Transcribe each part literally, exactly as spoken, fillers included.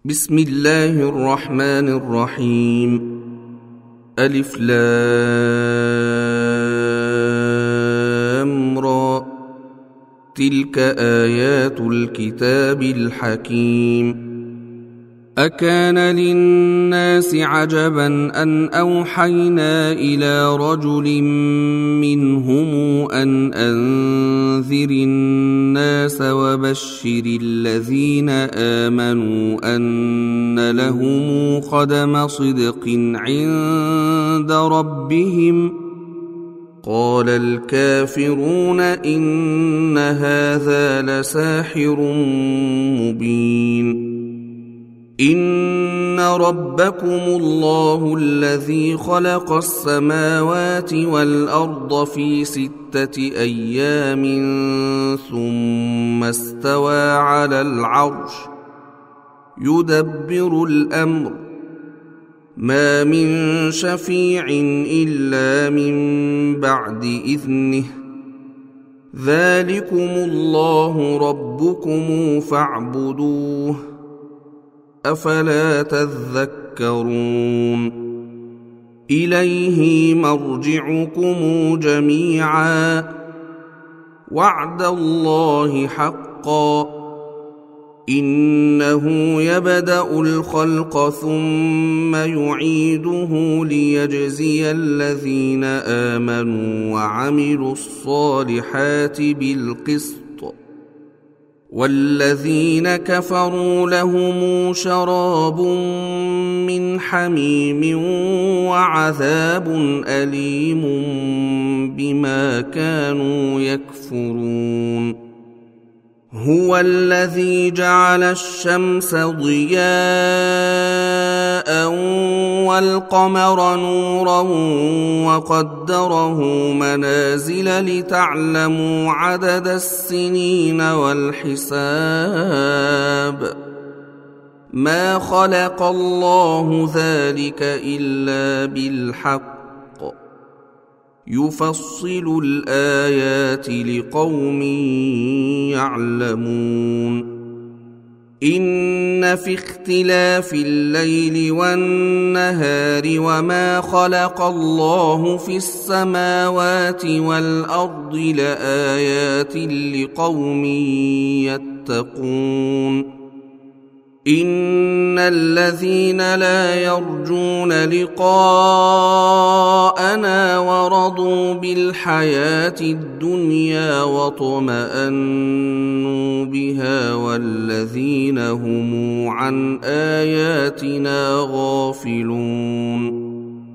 بسم الله الرحمن الرحيم. ألف لام را. تلك آيات الكتاب الحكيم. أكان للناس عجبا أن أوحينا إلى رجل منهم أن أنذر الناس وبشر الذين آمنوا أن لهم قدم صدق عند ربهم. قال الكافرون إن هذا لساحر مبين. إن ربكم الله الذي خلق السماوات والأرض في ستة أيام ثم استوى على العرش يدبر الأمر ما من شفيع إلا من بعد إذنه ذلكم الله ربكم فاعبدوه أفلا تذكرون. إليه مرجعكم جميعا وعد الله حقا إنه يبدأ الخلق ثم يعيده ليجزي الذين آمنوا وعملوا الصالحات بالقسط والذين كفروا لهم شراب من حميم وعذاب أليم بما كانوا يكفرون. هو الذي جعل الشمس ضياء والقمر نورا وقدره منازل لتعلموا عدد السنين والحساب. ما خلق الله ذلك إلا بالحق يفصل الآيات لقوم يعلمون. إن في اختلاف الليل والنهار وما خلق الله في السماوات والأرض لآيات لقوم يتقون. إن الذين لا يرجون لقاءنا ورضوا بالحياة الدنيا واطمأنوا بها والذين هم عن آياتنا غافلون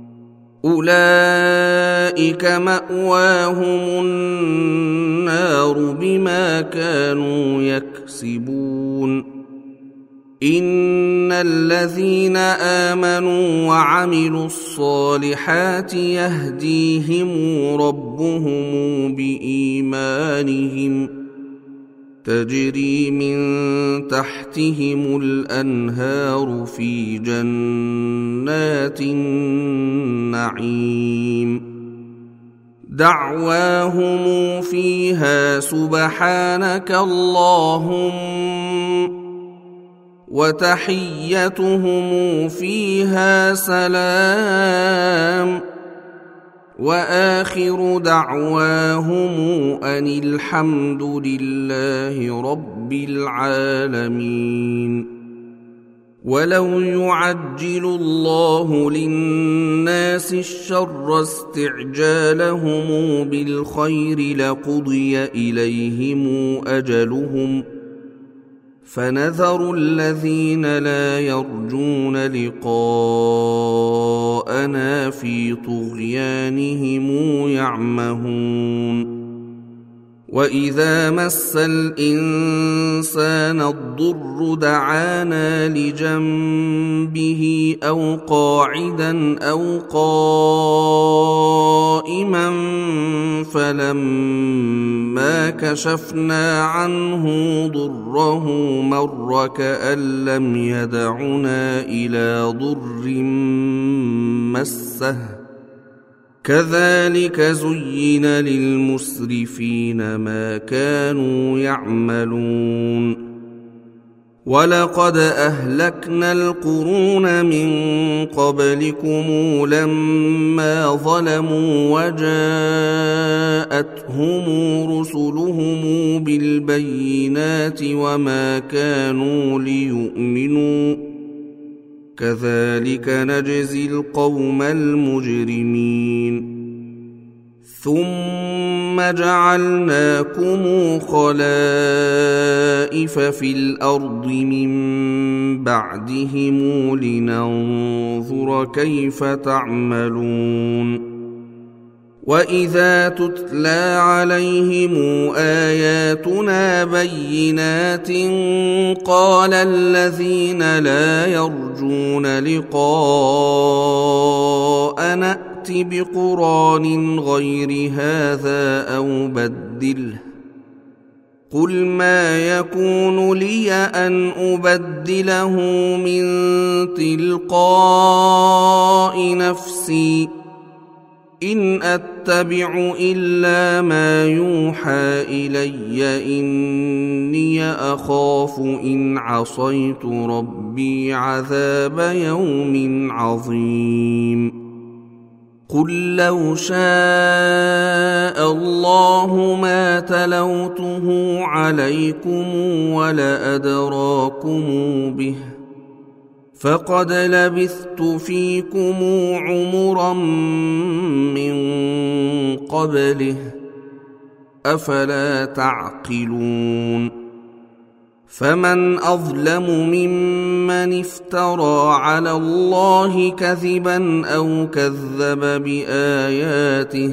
أولئك مأواهم النار بما كانوا يكسبون. إن الذين آمنوا وعملوا الصالحات يهديهم ربهم بإيمانهم تجري من تحتهم الأنهار في جنات النعيم دعواهم فيها سبحانك اللهم وتحيتهم فيها سلام وآخر دعواهم أن الحمد لله رب العالمين. ولو يعجل الله للناس الشر استعجالهم بالخير لقضي إليهم أجلهم فنذر الذين لا يرجون لقاءنا في طغيانهم يعمهون. وإذا مس الإنسان الضر دعانا لجنبه أو قاعدا أو قائما فلما كشفنا عنه ضره مر كأن لم يدعنا إلى ضر مسه كذلك زين للمسرفين ما كانوا يعملون ولقد أهلكنا القرون من قبلكم لما ظلموا وجاءتهم رسلهم بالبينات وما كانوا ليؤمنوا كذلك نجزي القوم المجرمين ثم جعلناكم خلائف في الأرض من بعدهم لننظر كيف تعملون وإذا تتلى عليهم آياتنا بينات قال الذين لا يرجون لقاءنا ائت بقرآن غير هذا أو بدله قل ما يكون لي أن أبدله من تلقاء نفسي إن أتبع إلا ما يوحى إلي إني أخاف إن عصيت ربي عذاب يوم عظيم قل لو شاء الله ما تلوته عليكم ولأدراكم به فقد لبثت فيكم عمرا من قبله أفلا تعقلون فمن أظلم ممن افترى على الله كذبا أو كذب بآياته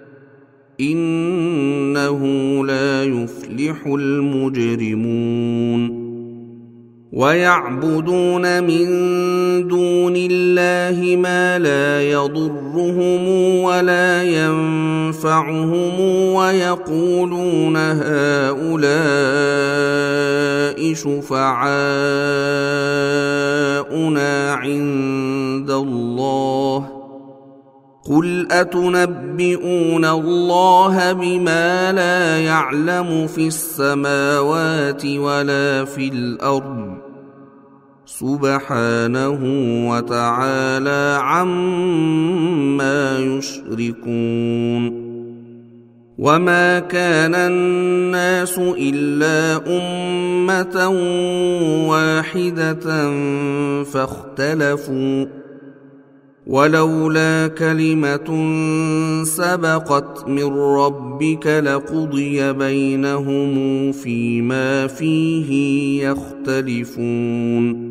إنه لا يفلح المجرمون ويعبدون من دون الله ما لا يضرهم ولا ينفعهم ويقولون هؤلاء شفعاؤنا عند الله قل أتنبئون الله بما لا يعلم في السماوات ولا في الأرض سبحانه وتعالى عما يشركون وما كان الناس إلا أمة واحدة فاختلفوا ولولا كلمة سبقت من ربك لقضي بينهم فيما فيه يختلفون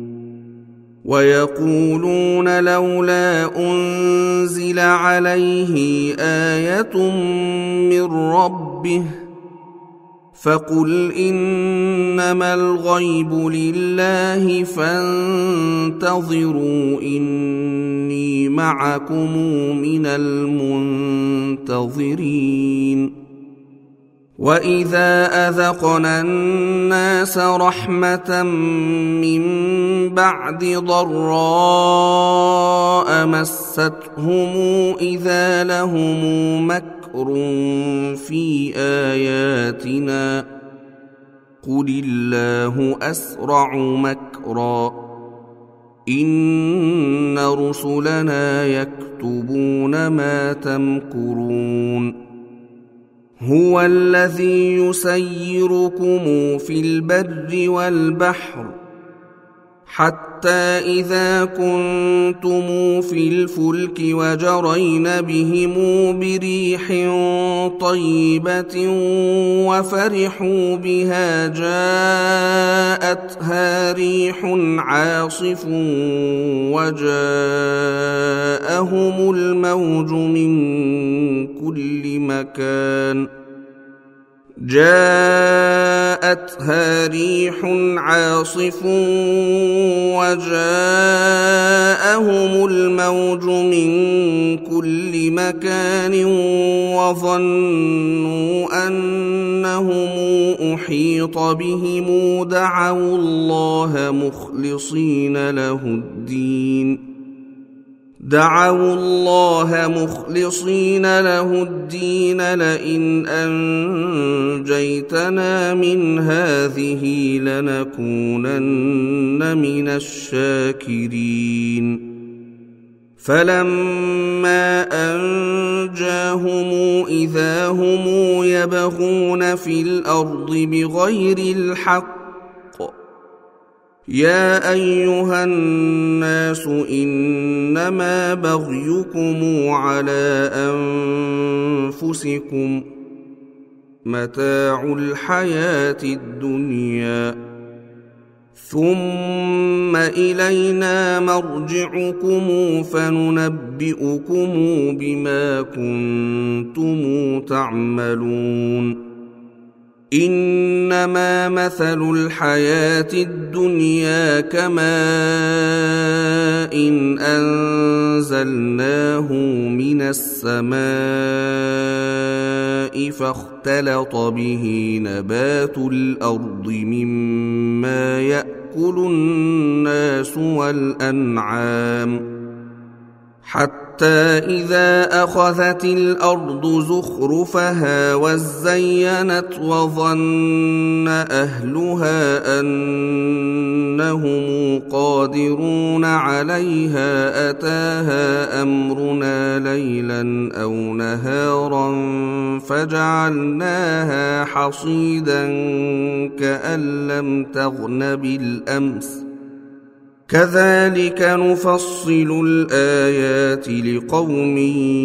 ويقولون لولا أنزل عليه آية من ربه فقل إنما الغيب لله فانتظروا إني معكم من المنتظرين وإذا أذقنا الناس رحمة من بعد ضراء مستهم إذا لهم مكر في آياتنا قل الله أسرع مكرا إن رسلنا يكتبون ما تمكرون هو الذي يسيركم في البر والبحر حتى إذا كنتم في الفلك وجرين بهم بريح طيبة وفرحوا بها جاءتها ريح عاصف وجاءهم الموج من كل مكان جاءتها ريح عاصف وجاءهم الموج من كل مكان وظنوا أنهم أحيط بهم دعوا الله مخلصين له الدين دعوا الله مخلصين له الدين لئن أنجيتنا من هذه لنكونن من الشاكرين فلما أنجاهم إذا هم يبغون في الأرض بغير الحق يا أيها الناس إنما بغيكم على أنفسكم متاع الحياة الدنيا ثم إلينا مرجعكم فننبئكم بما كنتم تعملون إنما مثل الحياة الدنيا كماء إن أنزلناه من السماء فاختلط به نبات الأرض مما يأكل الناس والأنعام حتى إذا أخذت الأرض زخرفها وزينت وظن أهلها أنهم قادرون عليها أتاها أمرنا ليلا أو نهارا فجعلناها حصيدا كأن لم تغن بالأمس كذلك نفصل الآيات لقوم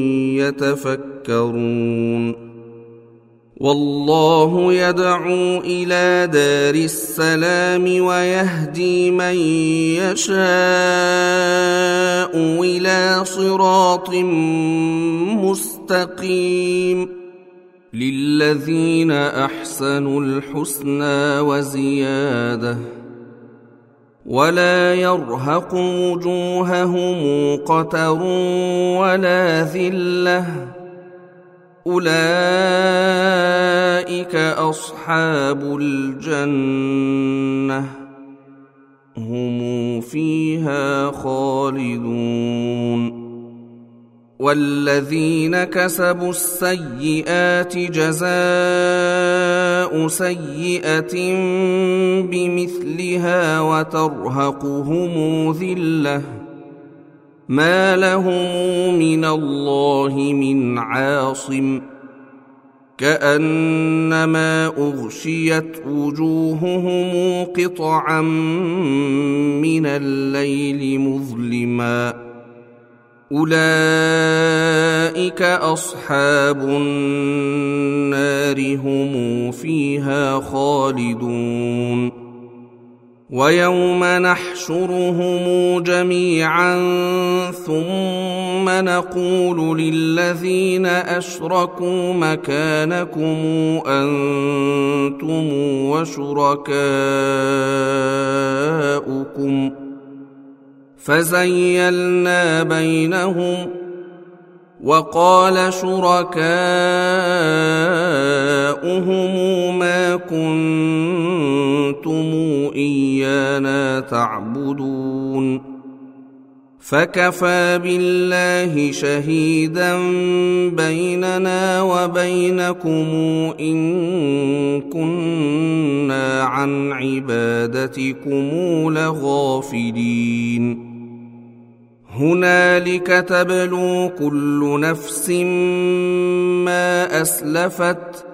يتفكرون والله يدعو إلى دار السلام ويهدي من يشاء إلى صراط مستقيم للذين أحسنوا الحسنى وزيادة ولا يرهق وجوههم قتر ولا ذلة أولئك أصحاب الجنة هم فيها خالدون والذين كسبوا السيئات جزاء سيئة بمثلها وترهقهم ذلة ما لهم من الله من عاصم كأنما أغشيت وجوههم قطعا من الليل مظلما أولئك أصحاب النار هم فيها خالدون ويوم نحشرهم جميعا ثم نقول للذين أشركوا مكانكم أنتم وشركاؤكم فزيلنا بينهم وقال شركاؤهم ما كنتم إيانا تعبدون فكفى بالله شهيدا بيننا وبينكم إن كنا عن عبادتكم لغافلين هنالك تبلو كل نفس ما أسلفت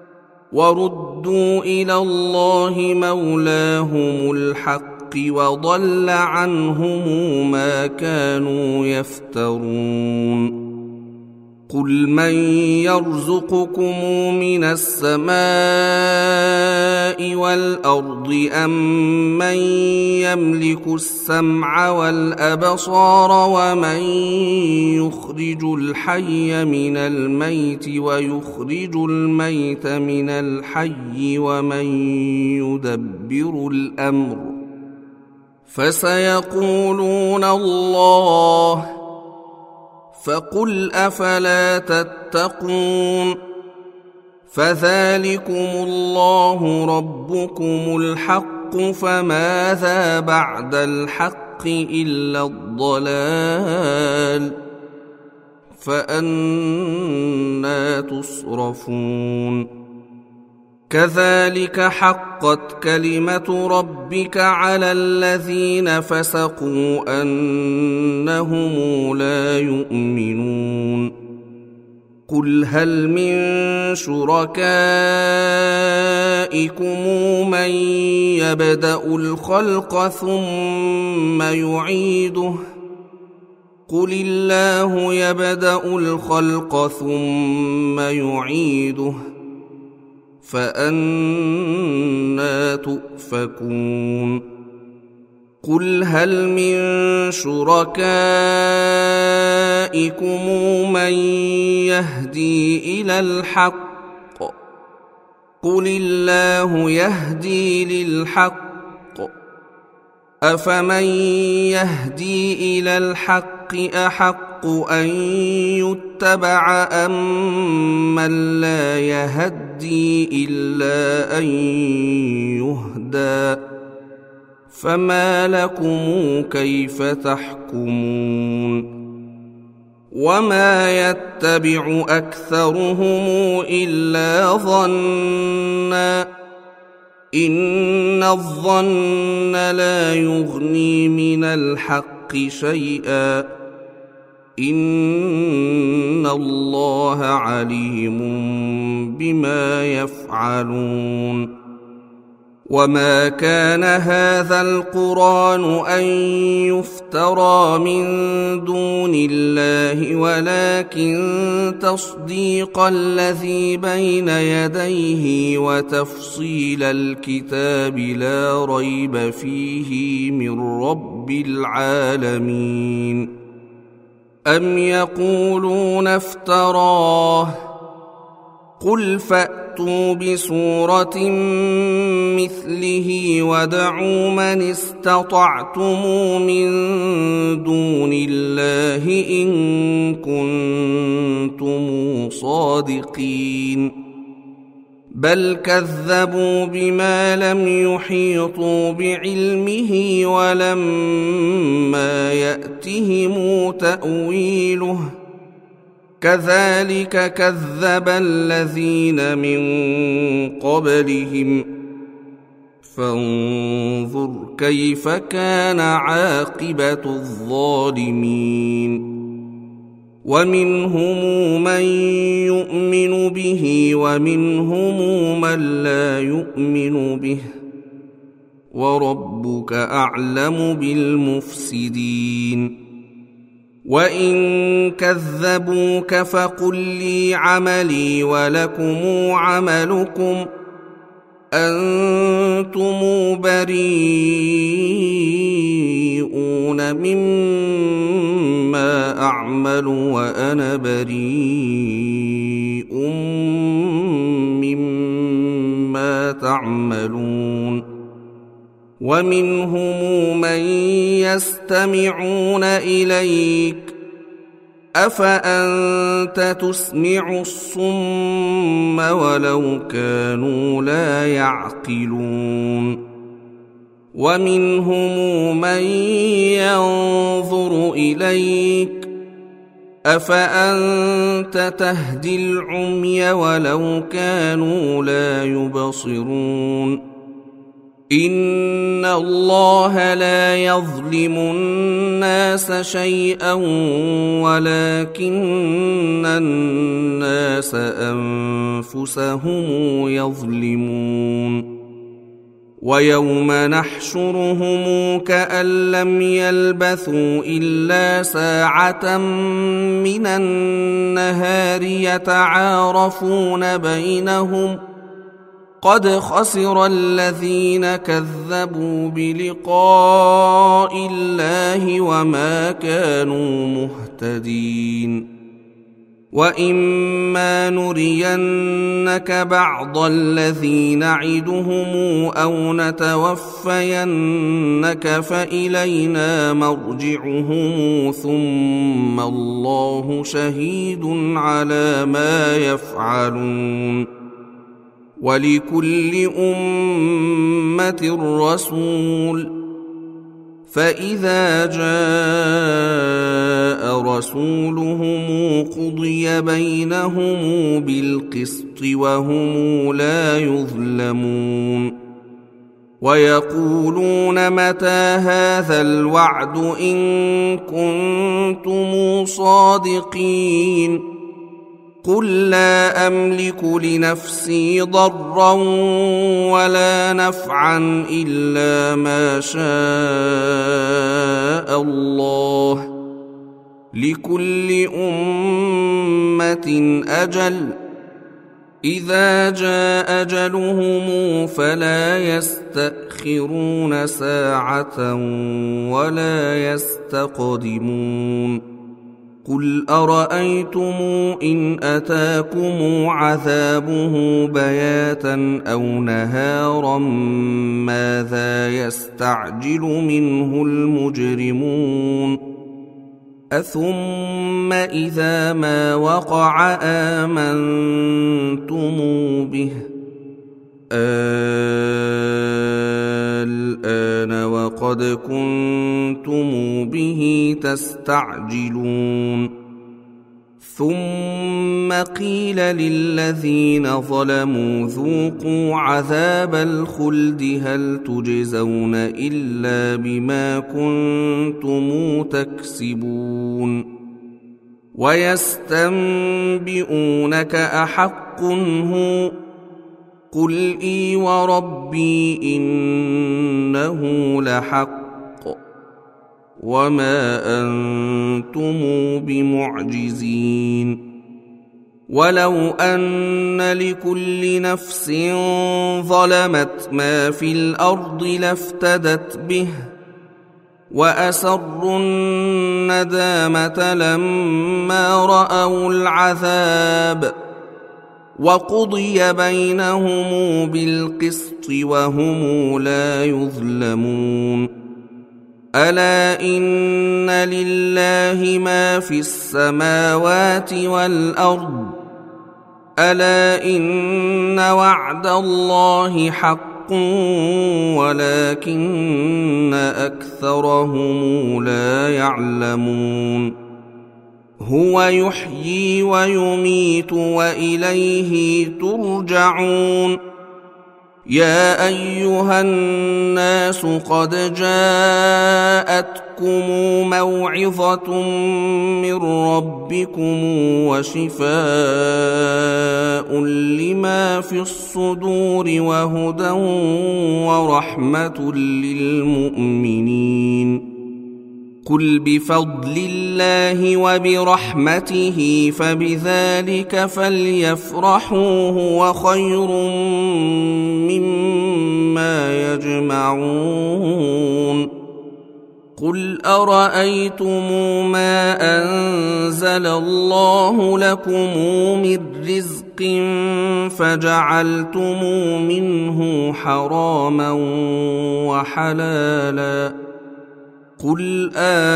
وردوا إلى الله مولاهم الحق وضل عنهم ما كانوا يفترون قل من يرزقكم من السماء والأرض أم من يملك السمع والأبصار ومن يخرج الحي من الميت ويخرج الميت من الحي ومن يدبر الأمر فسيقولون الله فقل أفلا تتقون فذلكم الله ربكم الحق فماذا بعد الحق الحق إلا الضلال فأنى تصرفون كذلك حقت كلمة ربك على الذين فسقوا أنهم لا يؤمنون قل هل من شركائكم من يبدأ الخلق ثم يعيده قل الله يبدأ الخلق ثم يعيده فأنى تؤفكون قل هل من شركائكم من يهدي إلى الحق قل الله يهدي للحق أفمن يهدي إلى الحق أحق أن يتبع أم من لا يهدي إلا أن يهدى فما لكم كيف تحكمون وما يتبع أكثرهم إلا ظنّا إن الظن لا يغني من الحق شيئا إن الله عليم بما يفعلون وما كان هذا القرآن أن يفترى من دون الله ولكن تصديق الذي بين يديه وتفصيل الكتاب لا ريب فيه من رب العالمين أم يقولون افتراه قل فأتوا بسورة مثله وادعوا من استطعتم من دون الله إن كنتم صادقين بل كذبوا بما لم يحيطوا بعلمه ولما يأتهم تأويله كذلك كذب الذين من قبلهم فانظر كيف كان عاقبة الظالمين ومنهم من يؤمن به ومنهم من لا يؤمن به وربك أعلم بالمفسدين وإن كذبوك فقل لي عملي ولكم عملكم أنتم بريئون مما أعمل وأنا بريء مما تعملون ومنهم من يستمعون إليك أفأنت تسمع الصم ولو كانوا لا يعقلون ومنهم من ينظر إليك أفأنت تهدي العمي ولو كانوا لا يبصرون إن الله لا يظلم الناس شيئا ولكن الناس أنفسهم يظلمون ويوم نحشرهم كأن لم يلبثوا إلا ساعة من النهار يتعارفون بينهم قد خسر الذين كذبوا بلقاء الله وما كانوا مهتدين وإما نرينك بعض الذي نعدهم أو نتوفينك فإلينا مرجعهم ثم الله شهيد على ما يفعلون ولكل أمة رسول فإذا جاء رسولهم قضي بينهم بالقسط وهم لا يظلمون ويقولون متى هذا الوعد إن كنتم صادقين قل لا أملك لنفسي ضرا ولا نفعا إلا ما شاء الله لكل أمة أجل إذا جاء أجلهم فلا يستأخرون ساعة ولا يستقدمون قل أرأيتم إن أتاكم عذابه بياتا أو نهارا ماذا يستعجل منه المجرمون أثم إذا ما وقع آمنتم به الآن وقد كنتم به تستعجلون ثم قيل للذين ظلموا ذوقوا عذاب الخلد هل تجزون إلا بما كنتم تكسبون ويستنبئونك أحق هو قل إي وربي إنه لحق وما أنتم بمعجزين ولو أن لكل نفس ظلمت ما في الأرض لافتدت به وأسروا الندامة لما رأوا العذاب وقضي بينهم بالقسط وهم لا يظلمون ألا إن لله ما في السماوات والأرض ألا إن وعد الله حق ولكن أكثرهم لا يعلمون هو يحيي ويميت وإليه ترجعون يا أيها الناس قد جاءتكم موعظة من ربكم وشفاء لما في الصدور وهدى ورحمة للمؤمنين قل بفضل الله وبرحمته فبذلك فليفرحوا هو خير مما يجمعون قل أرأيتم ما أنزل الله لكم من رزق فجعلتم منه حراما وحلالا قل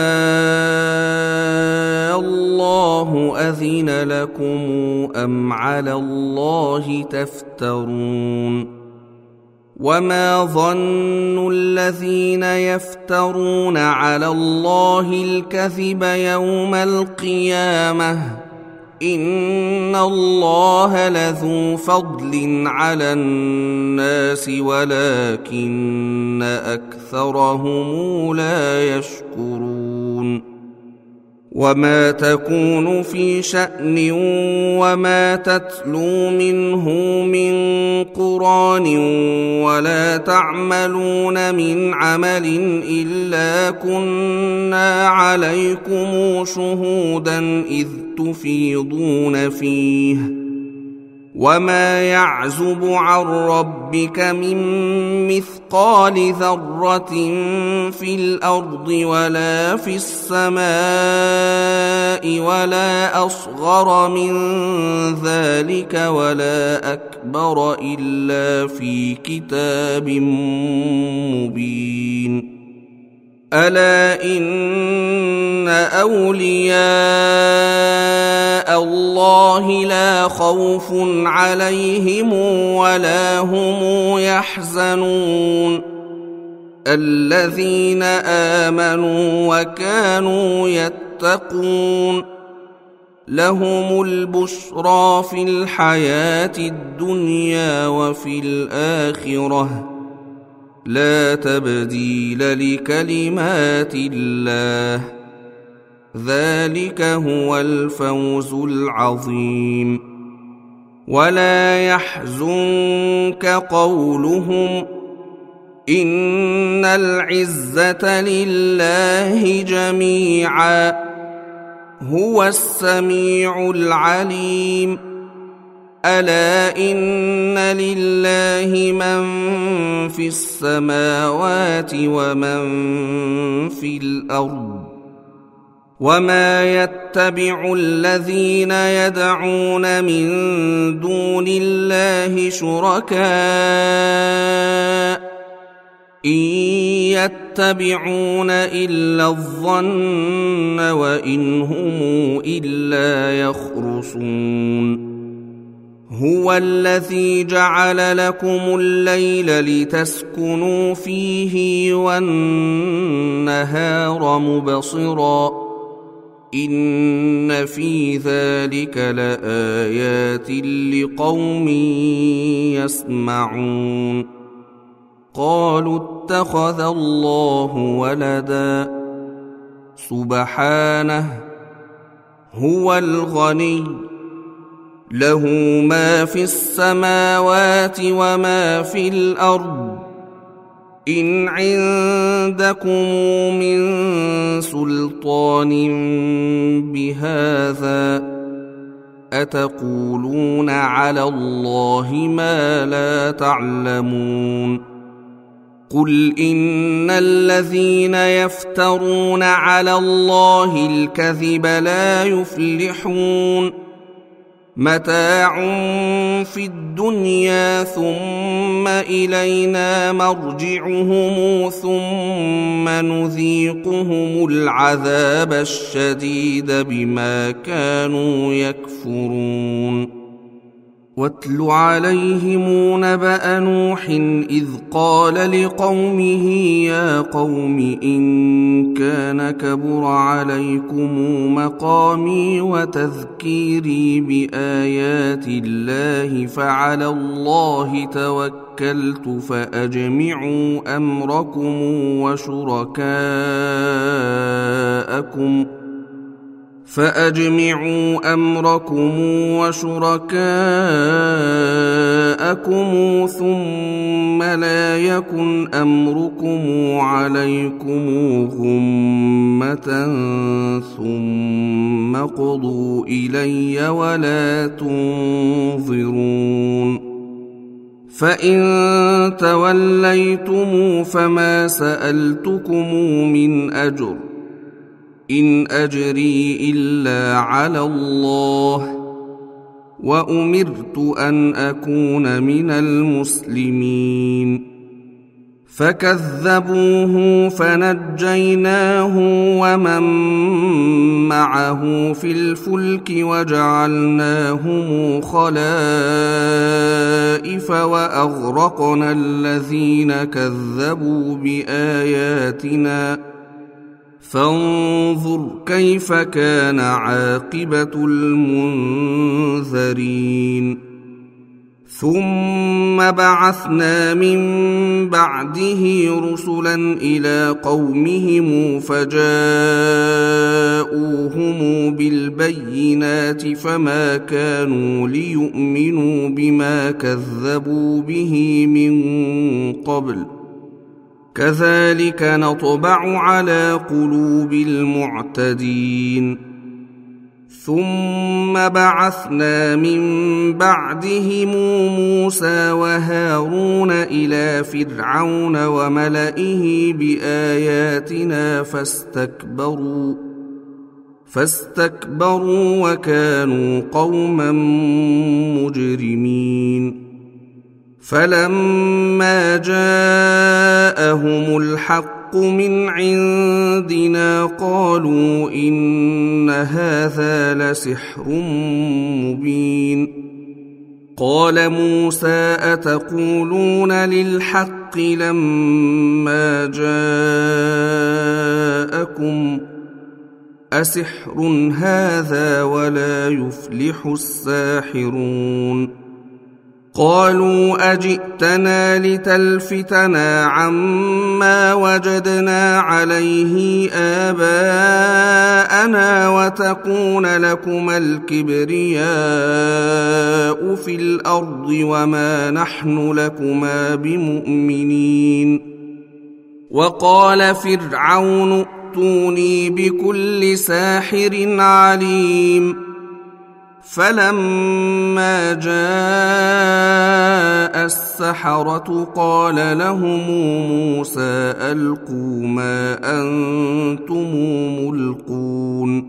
آه الله أذن لكم أم على الله تفترون وما ظن الذين يفترون على الله الكذب يوم القيامة إن الله لذو فضل على الناس ولكن أكثرهم لا يشكرون وما تكون في شأن وما تتلو منه من قرآن ولا تعملون من عمل إلا كنا عليكم شهودا إذ تفيضون فيه وما يعزب عن ربك من مثقال ذرة في الأرض ولا في السماء ولا أصغر من ذلك ولا أكبر إلا في كتاب مبين ألا إن أولياء الله لا خوف عليهم ولا هم يحزنون الذين آمنوا وكانوا يتقون لهم البشرى في الحياة الدنيا وفي الآخرة لا تبديل لكلمات الله ذلك هو الفوز العظيم ولا يحزنك قولهم إن العزة لله جميعا هو السميع العليم ألا إن لله من في السماوات ومن في الأرض وما يتبع الذين يدعون من دون الله شركاء إن يتبعون إلا الظن وإن هم إلا يخرصون هو الذي جعل لكم الليل لتسكنوا فيه والنهار مبصرا إن في ذلك لآيات لقوم يسمعون قالوا اتخذ الله ولدا سبحانه هو الغني له ما في السماوات وما في الأرض إن عندكم من سلطان بهذا أتقولون على الله ما لا تعلمون قل إن الذين يفترون على الله الكذب لا يفلحون متاع في الدنيا ثم إلينا مرجعهم ثم نذيقهم العذاب الشديد بما كانوا يكفرون واتل عليهم نبأ نوح إذ قال لقومه يا قوم إن كان كبر عليكم مقامي وتذكيري بآيات الله فعلى الله توكلت فأجمعوا أمركم وشركاءكم فأجمعوا أمركم وشركاءكم ثم لا يكن أمركم عليكم غمة ثم قضوا إلي ولا تنظرون فإن توليتم فما سألتكم من أجر إن أجري إلا على الله وأمرت أن أكون من المسلمين فكذبوه فنجيناه ومن معه في الفلك وجعلناهم خلائف وأغرقنا الذين كذبوا بآياتنا فانظر كيف كان عاقبة المنذرين ثم بعثنا من بعده رسلا إلى قومهم فجاءوهم بالبينات فما كانوا ليؤمنوا بما كذبوا به من قبل كذلك نطبع على قلوب المعتدين ثم بعثنا من بعدهم موسى وهارون إلى فرعون وملئه بآياتنا فاستكبروا فاستكبروا وكانوا قوما مجرمين فلما جاءهم الحق من عندنا قالوا إن هذا لسحر مبين قال موسى أتقولون للحق بالحق لما جاءكم أسحر هذا ولا يفلح الساحرون قالوا أجئتنا لتلفتنا عما وجدنا عليه آباءنا وتكون لكما الكبرياء في الأرض وما نحن لكما بمؤمنين وقال فرعون ائتوني بكل ساحر عليم فلما جاء السحرة قال لهم موسى ألقوا ما أنتم ملقون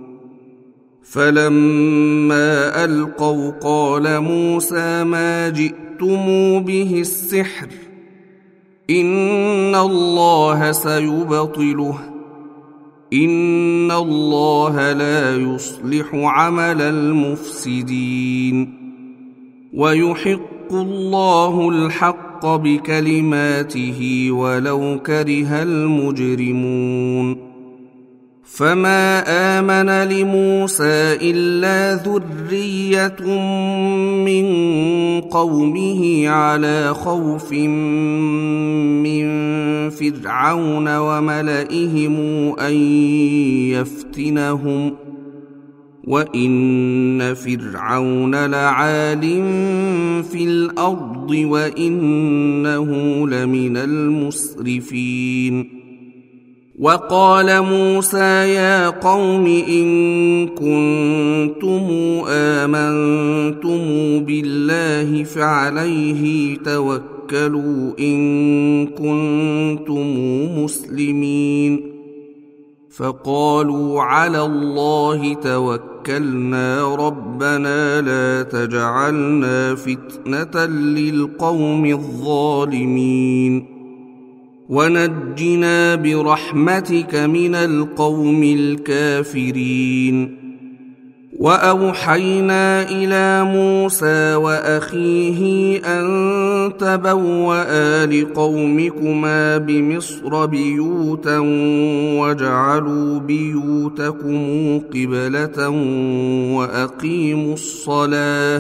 فلما ألقوا قال موسى ما جئتم به السحر إن الله سيبطله إن الله لا يصلح عمل المفسدين ويحق الله الحق بكلماته ولو كره المجرمون فما آمن لموسى إلا ذرية من قومه على خوف من فرعون وملئهم أن يفتنهم وإن فرعون لعال في الأرض وإنه لمن المسرفين وقال موسى يا قوم إن كنتم آمنتم بالله فعليه توكلوا إن كنتم مسلمين فقالوا على الله توكلنا ربنا لا تجعلنا فتنة للقوم الظالمين ونجنا برحمتك من القوم الكافرين وأوحينا إلى موسى وأخيه أن تبوأ لقومكما بمصر بيوتا واجعلوا بيوتكم قبلة وأقيموا الصلاة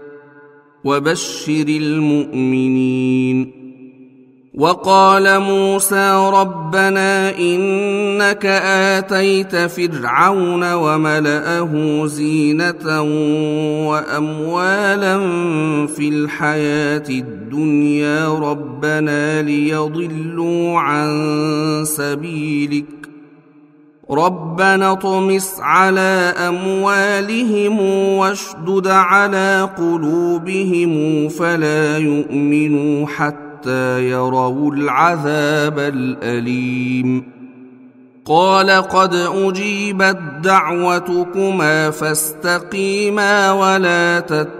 وبشر المؤمنين وقال موسى ربنا إنك آتيت فرعون وملأه زينة وأموالا في الحياة الدنيا ربنا ليضلوا عن سبيلك ربنا اطمس على أموالهم واشدد على قلوبهم فلا يؤمنوا حتى حتى يروا العذاب الأليم قال قد أجيبت دعوتكما فاستقيما ولا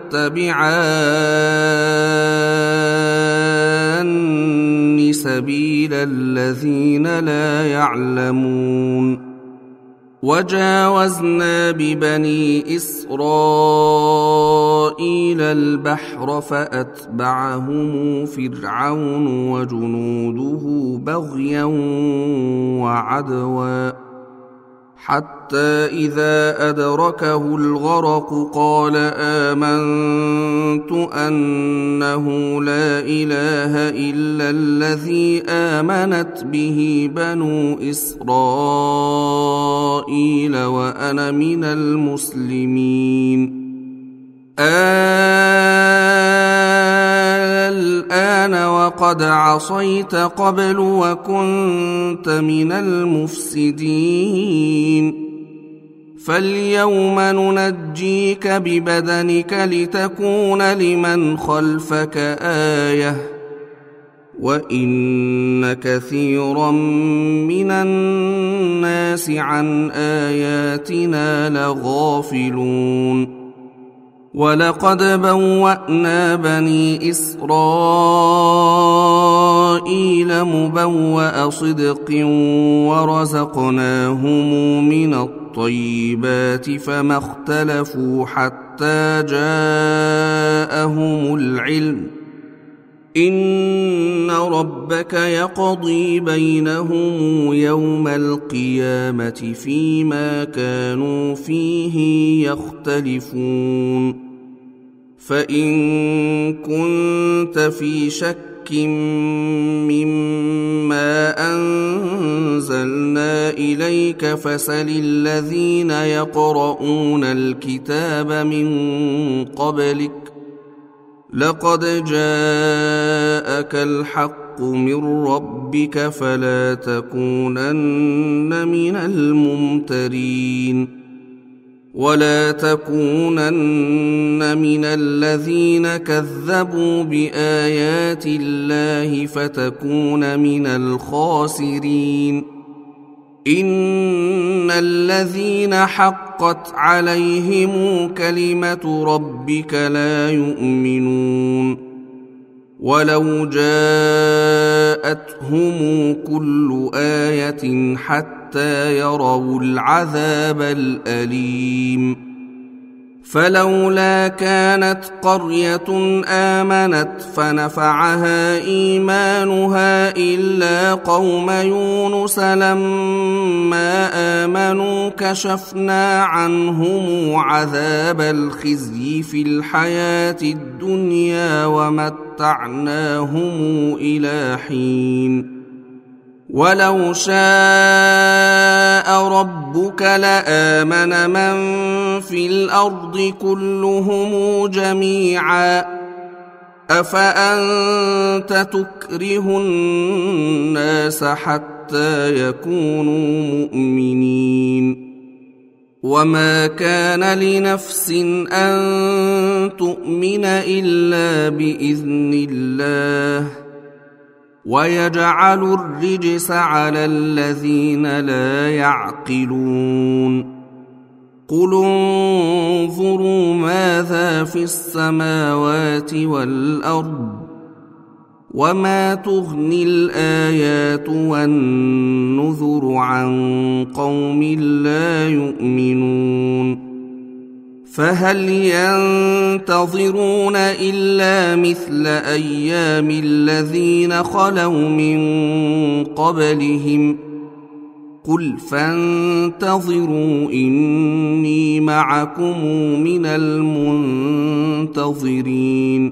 تتبعان سبيل الذين لا يعلمون وجاوزنا ببني إسرائيل البحر فأتبعهم فرعون وجنوده بغيا وعدوا حتى إذا أدركه الغرق قال آمنت أنه لا إله إلا الذي آمنت به بنو إسرائيل وأنا من المسلمين الآن وقد عصيت قبل وكنت من المفسدين فاليوم ننجيك ببدنك لتكون لمن خلفك آية وإن كثيرا من الناس عن آياتنا لغافلون ولقد بوأنا بني إسرائيل مبوأ صدق ورزقناهم من الطيبات فما اختلفوا حتى جاءهم العلم إن ربك يقضي بينهم يوم القيامة فيما كانوا فيه يختلفون فإن كنت في شك مما أنزلنا إليك فسل الذين يقرؤون الكتاب من قبلك لقد جاءك الحق من ربك فلا تكونن من الممترين ولا تكونن من الذين كذبوا بآيات الله فتكون من الخاسرين إن الذين حقت عليهم كلمة ربك لا يؤمنون ولو جاءتهم كل آية حتى يروا العذاب الأليم فلولا كانت قرية آمنت فنفعها إيمانها إلا قوم يونس لما آمنوا كشفنا عنهم عذاب الخزي في الحياة الدنيا ومتعناهم إلى حين ولو شاء ربك لآمن من في الأرض كلهم جميعا أفأنت تكره الناس حتى يكونوا مؤمنين وما كان لنفس أن تؤمن إلا بإذن الله ويجعل الرجس على الذين لا يعقلون قل انظروا ماذا في السماوات والأرض وما تغني الآيات والنذر عن قوم لا يؤمنون فهل ينتظرون إلا مثل أيام الذين خلوا من قبلهم قل فانتظروا إني معكم من المنتظرين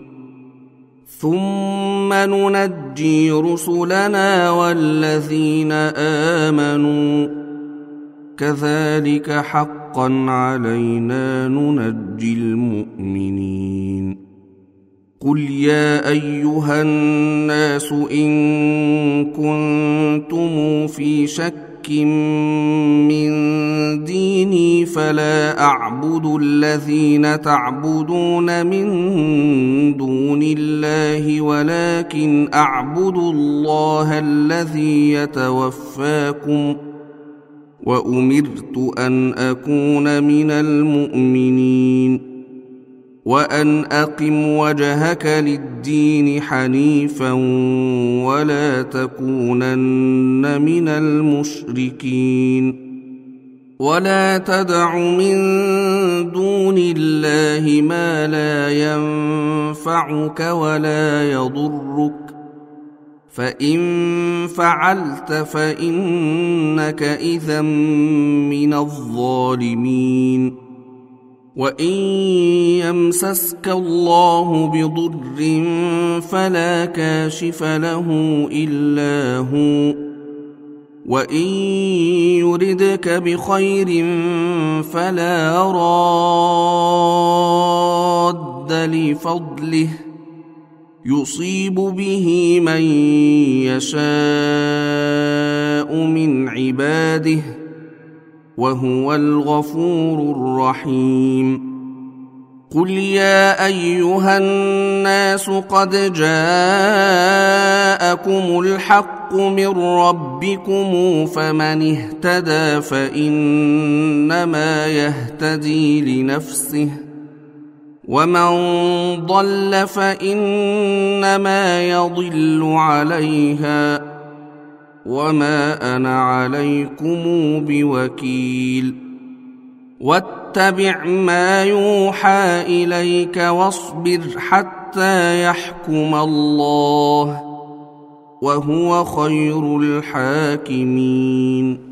ثم ننجي رسلنا والذين آمنوا كذلك حقا علينا ننجي المؤمنين قل يا أيها الناس إن كنتم في شك من ديني فلا أعبد الذين تعبدون من دون الله ولكن أعبد الله الذي يتوفاكم وأمرت أن أكون من المؤمنين وأن أقم وجهك للدين حنيفا ولا تكونن من المشركين ولا تدع من دون الله ما لا ينفعك ولا يضرك فإن فعلت فإنك إذا من الظالمين وإن يمسسك الله بضر فلا كاشف له إلا هو وإن يردك بخير فلا راد لفضله يصيب به من يشاء من عباده وهو الغفور الرحيم قل يا أيها الناس قد جاءكم الحق من ربكم فمن اهتدى فإنما يهتدي لنفسه ومن ضل فإنما يضل عليها وما أنا عليكم بوكيل واتبع ما يوحى إليك واصبر حتى حتى يحكم الله وهو خير الحاكمين.